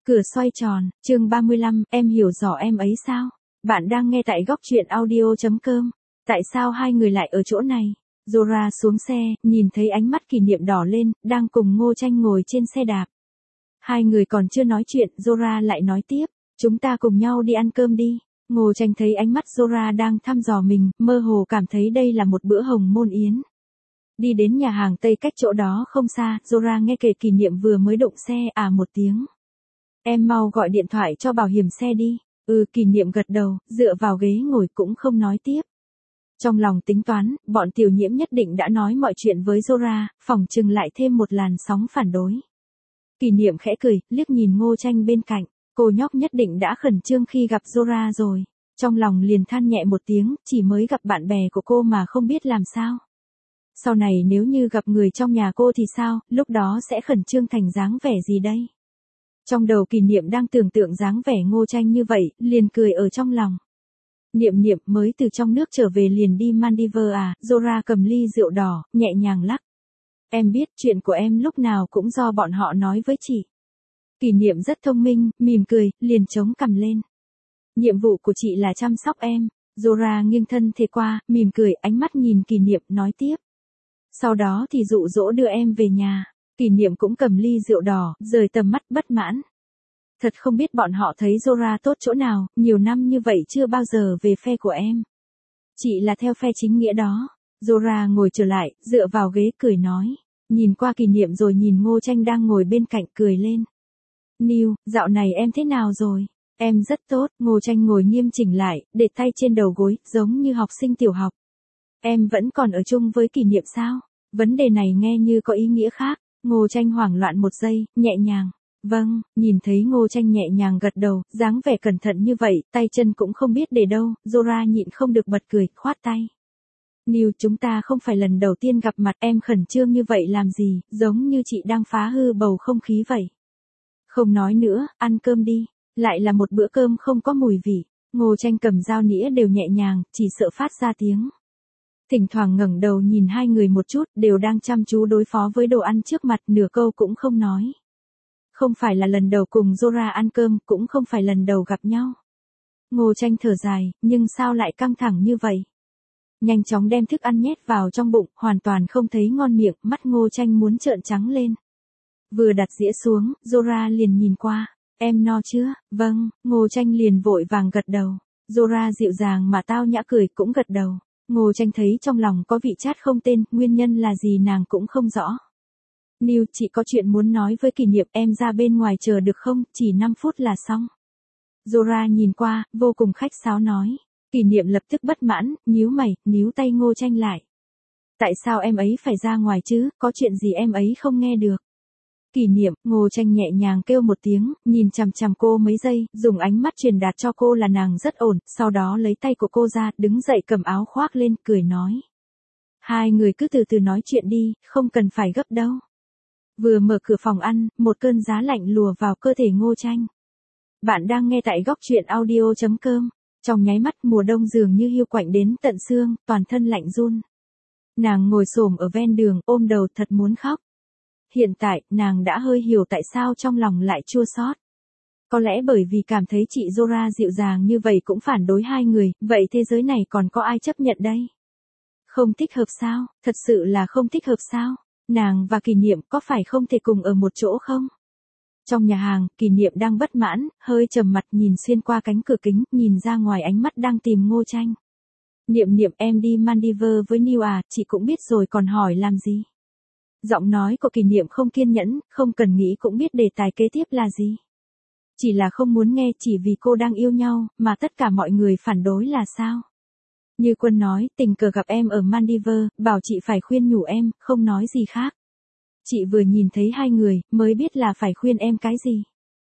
Cửa xoay tròn, chương 35, em hiểu rõ em ấy sao? Bạn đang nghe tại góc truyện audio.com. Tại sao hai người lại ở chỗ này? Zora xuống xe, nhìn thấy ánh mắt Kỷ Niệm đỏ lên, đang cùng Ngô Tranh ngồi trên xe đạp. Hai người còn chưa nói chuyện, Zora lại nói tiếp, chúng ta cùng nhau đi ăn cơm đi. Ngô Tranh thấy ánh mắt Zora đang thăm dò mình, mơ hồ cảm thấy đây là một bữa hồng môn yến. Đi đến nhà hàng Tây cách chỗ đó không xa, Zora nghe kể Kỷ Niệm vừa mới đụng xe một tiếng. Em mau gọi điện thoại cho bảo hiểm xe đi. Kỷ Niệm gật đầu, dựa vào ghế ngồi cũng không nói tiếp. Trong lòng tính toán, bọn Tiểu Nhiễm nhất định đã nói mọi chuyện với Zora, phỏng chừng lại thêm một làn sóng phản đối. Kỷ Niệm khẽ cười, liếc nhìn Ngô Tranh bên cạnh, cô nhóc nhất định đã khẩn trương khi gặp Zora rồi. Trong lòng liền than nhẹ một tiếng, chỉ mới gặp bạn bè của cô mà không biết làm sao. Sau này nếu như gặp người trong nhà cô thì sao, lúc đó sẽ khẩn trương thành dáng vẻ gì đây? Trong đầu Kỷ Niệm đang tưởng tượng dáng vẻ Ngô Tranh như vậy, liền cười ở trong lòng. Niệm Niệm mới từ trong nước trở về liền đi Maldives à? Zora cầm ly rượu đỏ, nhẹ nhàng lắc. Em biết chuyện của em lúc nào cũng do bọn họ nói với chị. Kỷ Niệm rất thông minh, mỉm cười, liền chống cằm lên. Nhiệm vụ của chị là chăm sóc em. Zora nghiêng thân thể qua, mỉm cười, ánh mắt nhìn Kỷ Niệm, nói tiếp. Sau đó thì dụ dỗ đưa em về nhà. Kỷ Niệm cũng cầm ly rượu đỏ, rời tầm mắt bất mãn. Thật không biết bọn họ thấy Zora tốt chỗ nào, nhiều năm như vậy chưa bao giờ về phe của em. Chị là theo phe chính nghĩa đó. Zora ngồi trở lại, dựa vào ghế cười nói. Nhìn qua Kỷ Niệm rồi nhìn Ngô Tranh đang ngồi bên cạnh cười lên. Niu, dạo này em thế nào rồi? Em rất tốt. Ngô Tranh ngồi nghiêm chỉnh lại, để tay trên đầu gối, giống như học sinh tiểu học. Em vẫn còn ở chung với Kỷ Niệm sao? Vấn đề này nghe như có ý nghĩa khác. Ngô Tranh hoảng loạn một giây, nhẹ nhàng. Vâng, nhìn thấy Ngô Tranh nhẹ nhàng gật đầu, dáng vẻ cẩn thận như vậy, tay chân cũng không biết để đâu, Zora nhịn không được bật cười, khoát tay. Niu, chúng ta không phải lần đầu tiên gặp mặt, em khẩn trương như vậy làm gì, giống như chị đang phá hư bầu không khí vậy. Không nói nữa, ăn cơm đi. Lại là một bữa cơm không có mùi vị. Ngô Tranh cầm dao nĩa đều nhẹ nhàng, chỉ sợ phát ra tiếng. Thỉnh thoảng ngẩng đầu nhìn hai người một chút, đều đang chăm chú đối phó với đồ ăn trước mặt, nửa câu cũng không nói. Không phải là lần đầu cùng Zora ăn cơm, cũng không phải lần đầu gặp nhau. Ngô Tranh thở dài, nhưng sao lại căng thẳng như vậy? Nhanh chóng đem thức ăn nhét vào trong bụng, hoàn toàn không thấy ngon miệng, mắt Ngô Tranh muốn trợn trắng lên. Vừa đặt dĩa xuống, Zora liền nhìn qua. Em no chưa? Vâng, Ngô Tranh liền vội vàng gật đầu. Zora dịu dàng mà tao nhã cười cũng gật đầu. Ngô Tranh thấy trong lòng có vị chát không tên, nguyên nhân là gì nàng cũng không rõ. Niu, chị có chuyện muốn nói với Kỷ Niệm, em ra bên ngoài chờ được không, chỉ 5 phút là xong. Zora nhìn qua, vô cùng khách sáo nói. Kỷ Niệm lập tức bất mãn, nhíu mày, níu tay Ngô Tranh lại. Tại sao em ấy phải ra ngoài chứ, có chuyện gì em ấy không nghe được? Kỷ Niệm, Ngô Tranh nhẹ nhàng kêu một tiếng, nhìn chằm chằm cô mấy giây, dùng ánh mắt truyền đạt cho cô là nàng rất ổn, sau đó lấy tay của cô ra, đứng dậy cầm áo khoác lên, cười nói. Hai người cứ từ từ nói chuyện đi, không cần phải gấp đâu. Vừa mở cửa phòng ăn, một cơn giá lạnh lùa vào cơ thể Ngô Tranh. Bạn đang nghe tại góc truyện audio.com. Trong nháy mắt mùa đông dường như hiu quạnh đến tận xương, toàn thân lạnh run. Nàng ngồi xổm ở ven đường, ôm đầu thật muốn khóc. Hiện tại, nàng đã hơi hiểu tại sao trong lòng lại chua xót. Có lẽ bởi vì cảm thấy chị Zora dịu dàng như vậy cũng phản đối hai người, vậy thế giới này còn có ai chấp nhận đây? Không thích hợp sao? Thật sự là không thích hợp sao? Nàng và Kỷ Niệm có phải không thể cùng ở một chỗ không? Trong nhà hàng, Kỷ Niệm đang bất mãn, hơi trầm mặt nhìn xuyên qua cánh cửa kính, nhìn ra ngoài ánh mắt đang tìm Ngô Tranh. Niệm Niệm, em đi Maldives với Niu à, chị cũng biết rồi còn hỏi làm gì? Giọng nói của Kỷ Niệm không kiên nhẫn, không cần nghĩ cũng biết đề tài kế tiếp là gì. Chỉ là không muốn nghe, chỉ vì cô đang yêu nhau, mà tất cả mọi người phản đối là sao? Như Quân nói, tình cờ gặp em ở Maldives, bảo chị phải khuyên nhủ em, không nói gì khác. Chị vừa nhìn thấy hai người, mới biết là phải khuyên em cái gì.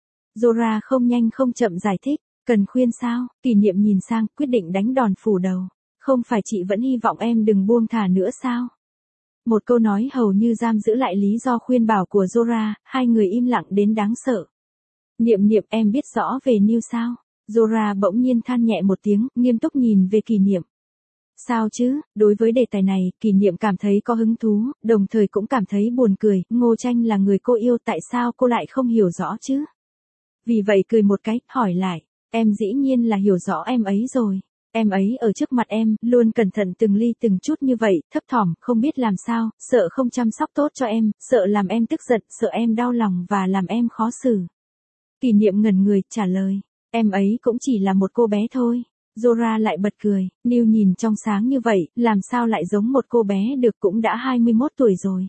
Zora không nhanh không chậm giải thích, cần khuyên sao? Kỷ Niệm nhìn sang, quyết định đánh đòn phủ đầu. Không phải chị vẫn hy vọng em đừng buông thả nữa sao? Một câu nói hầu như giam giữ lại lý do khuyên bảo của Zora, hai người im lặng đến đáng sợ. Niệm Niệm, em biết rõ về Niu sao? Zora bỗng nhiên than nhẹ một tiếng, nghiêm túc nhìn về Kỷ Niệm. Sao chứ, đối với đề tài này, Kỷ Niệm cảm thấy có hứng thú, đồng thời cũng cảm thấy buồn cười, Ngô Tranh là người cô yêu, tại sao cô lại không hiểu rõ chứ? Vì vậy cười một cái, hỏi lại, em dĩ nhiên là hiểu rõ em ấy rồi. Em ấy ở trước mặt em, luôn cẩn thận từng ly từng chút như vậy, thấp thỏm, không biết làm sao, sợ không chăm sóc tốt cho em, sợ làm em tức giận, sợ em đau lòng và làm em khó xử. Kỷ niệm ngẩn người, trả lời, em ấy cũng chỉ là một cô bé thôi. Zora lại bật cười, Neil nhìn trong sáng như vậy, làm sao lại giống một cô bé được, cũng đã 21 tuổi rồi.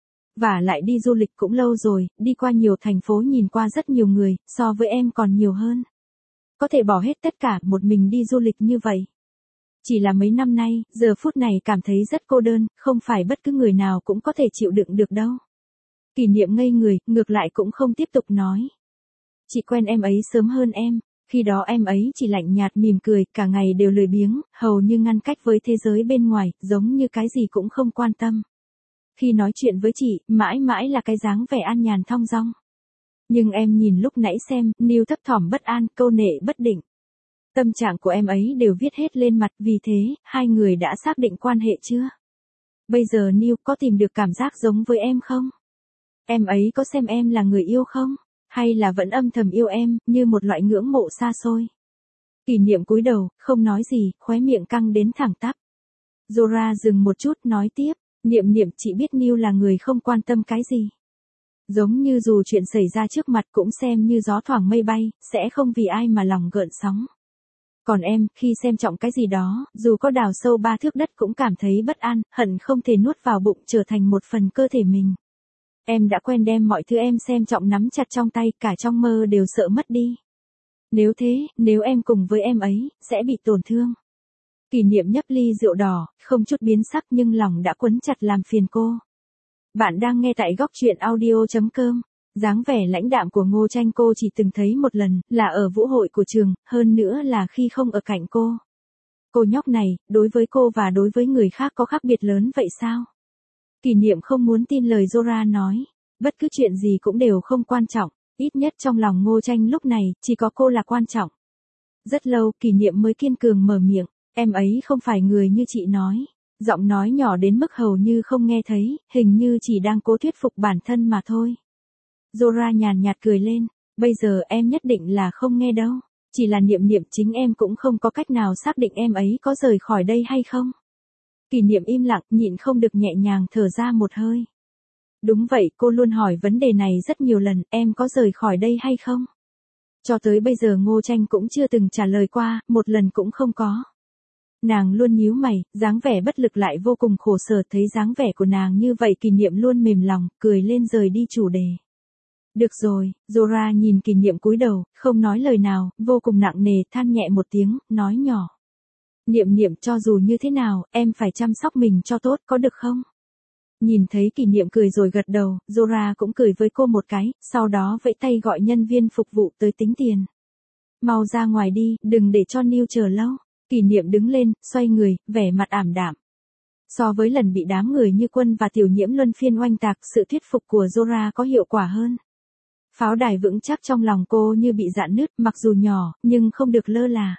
Và lại đi du lịch cũng lâu rồi, đi qua nhiều thành phố, nhìn qua rất nhiều người, so với em còn nhiều hơn. Có thể bỏ hết tất cả một mình đi du lịch như vậy. Chỉ là mấy năm nay, giờ phút này cảm thấy rất cô đơn, không phải bất cứ người nào cũng có thể chịu đựng được đâu. Kỷ niệm ngây người, ngược lại cũng không tiếp tục nói. Chị quen em ấy sớm hơn em, khi đó em ấy chỉ lạnh nhạt mỉm cười, cả ngày đều lười biếng, hầu như ngăn cách với thế giới bên ngoài, giống như cái gì cũng không quan tâm. Khi nói chuyện với chị, mãi mãi là cái dáng vẻ an nhàn thong dong. Nhưng em nhìn lúc nãy xem, Neil thấp thỏm bất an, câu nệ bất định. Tâm trạng của em ấy đều viết hết lên mặt, vì thế, hai người đã xác định quan hệ chưa? Bây giờ Neil có tìm được cảm giác giống với em không? Em ấy có xem em là người yêu không? Hay là vẫn âm thầm yêu em, như một loại ngưỡng mộ xa xôi? Kỷ niệm cúi đầu, không nói gì, khóe miệng căng đến thẳng tắp. Zora dừng một chút, nói tiếp, Niệm chị biết Neil là người không quan tâm cái gì. Giống như dù chuyện xảy ra trước mặt cũng xem như gió thoảng mây bay, sẽ không vì ai mà lòng gợn sóng. Còn em, khi xem trọng cái gì đó, dù có đào sâu 3 thước đất cũng cảm thấy bất an, hận không thể nuốt vào bụng, trở thành một phần cơ thể mình. Em đã quen đem mọi thứ em xem trọng nắm chặt trong tay, cả trong mơ đều sợ mất đi. Nếu thế, nếu em cùng với em ấy, sẽ bị tổn thương. Kỷ niệm nhấp ly rượu đỏ, không chút biến sắc nhưng lòng đã quấn chặt làm phiền cô. Bạn đang nghe tại góc truyện audio.com. Dáng vẻ lãnh đạm của Ngô Tranh cô chỉ từng thấy một lần, là ở vũ hội của trường, hơn nữa là khi không ở cạnh cô. Cô nhóc này, đối với cô và đối với người khác có khác biệt lớn vậy sao? Kỷ niệm không muốn tin lời Zora nói. Bất cứ chuyện gì cũng đều không quan trọng, ít nhất trong lòng Ngô Tranh lúc này, chỉ có cô là quan trọng. Rất lâu, Kỷ niệm mới kiên cường mở miệng, em ấy không phải người như chị nói. Giọng nói nhỏ đến mức hầu như không nghe thấy, hình như chỉ đang cố thuyết phục bản thân mà thôi. Zora nhàn nhạt cười lên, bây giờ em nhất định là không nghe đâu. Chỉ là Niệm chính em cũng không có cách nào xác định em ấy có rời khỏi đây hay không. Kỷ niệm im lặng, nhịn không được nhẹ nhàng thở ra một hơi. Đúng vậy, cô luôn hỏi vấn đề này rất nhiều lần, em có rời khỏi đây hay không? Cho tới bây giờ Ngô Tranh cũng chưa từng trả lời qua, một lần cũng không có. Nàng luôn nhíu mày, dáng vẻ bất lực lại vô cùng khổ sở, thấy dáng vẻ của nàng như vậy Kỷ niệm luôn mềm lòng, cười lên rời đi chủ đề. Được rồi, Zora nhìn Kỷ niệm cúi đầu, không nói lời nào, vô cùng nặng nề, than nhẹ một tiếng, nói nhỏ. Niệm cho dù như thế nào, em phải chăm sóc mình cho tốt, có được không? Nhìn thấy Kỷ niệm cười rồi gật đầu, Zora cũng cười với cô một cái, sau đó vẫy tay gọi nhân viên phục vụ tới tính tiền. Mau ra ngoài đi, đừng để cho Neil chờ lâu. Kỷ niệm đứng lên, xoay người, vẻ mặt ảm đạm. So với lần bị đám người như Quân và Tiểu Nhiễm luân phiên oanh tạc, sự thuyết phục của Zora có hiệu quả hơn. Pháo đài vững chắc trong lòng cô như bị rạn nứt, mặc dù nhỏ, nhưng không được lơ là.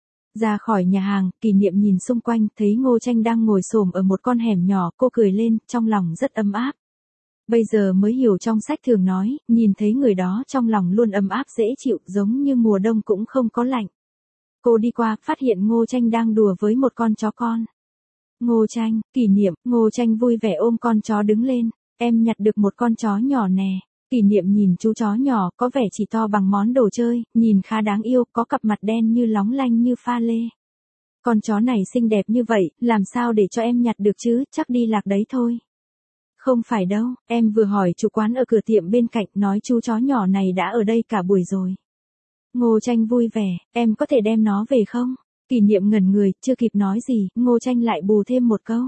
Ra khỏi nhà hàng, Kỷ niệm nhìn xung quanh, thấy Ngô Tranh đang ngồi xổm ở một con hẻm nhỏ, cô cười lên, trong lòng rất ấm áp. Bây giờ mới hiểu trong sách thường nói, nhìn thấy người đó trong lòng luôn ấm áp dễ chịu, giống như mùa đông cũng không có lạnh. Cô đi qua, phát hiện Ngô Tranh đang đùa với một con chó con. Ngô Tranh, Kỷ niệm, Ngô Tranh vui vẻ ôm con chó đứng lên, em nhặt được một con chó nhỏ nè. Kỷ niệm nhìn chú chó nhỏ, có vẻ chỉ to bằng món đồ chơi, nhìn khá đáng yêu, có cặp mặt đen như lóng lanh như pha lê. Con chó này xinh đẹp như vậy, làm sao để cho em nhặt được chứ, chắc đi lạc đấy thôi. Không phải đâu, em vừa hỏi chủ quán ở cửa tiệm bên cạnh, nói chú chó nhỏ này đã ở đây cả buổi rồi. Ngô Tranh vui vẻ, em có thể đem nó về không? Kỷ niệm ngẩn người, chưa kịp nói gì, Ngô Tranh lại bù thêm một câu.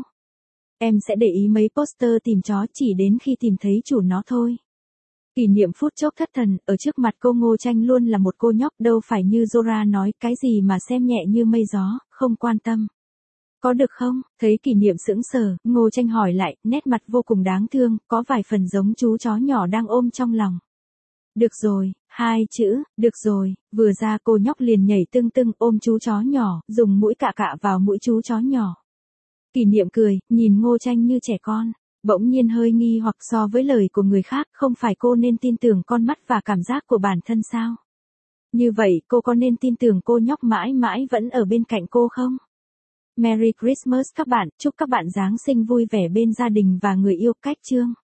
Em sẽ để ý mấy poster tìm chó, chỉ đến khi tìm thấy chủ nó thôi. Kỷ niệm phút chốc thất thần, ở trước mặt cô Ngô Tranh luôn là một cô nhóc, đâu phải như Zora nói, cái gì mà xem nhẹ như mây gió, không quan tâm. Có được không? Thấy Kỷ niệm sững sờ, Ngô Tranh hỏi lại, nét mặt vô cùng đáng thương, có vài phần giống chú chó nhỏ đang ôm trong lòng. Được rồi, 2 chữ, được rồi, vừa ra cô nhóc liền nhảy tưng tưng ôm chú chó nhỏ, dùng mũi cạ cạ vào mũi chú chó nhỏ. Kỷ niệm cười, nhìn Ngô Tranh như trẻ con, bỗng nhiên hơi nghi hoặc so với lời của người khác, không phải cô nên tin tưởng con mắt và cảm giác của bản thân sao? Như vậy cô có nên tin tưởng cô nhóc mãi mãi vẫn ở bên cạnh cô không? Merry Christmas các bạn, chúc các bạn Giáng sinh vui vẻ bên gia đình và người yêu. Cách chương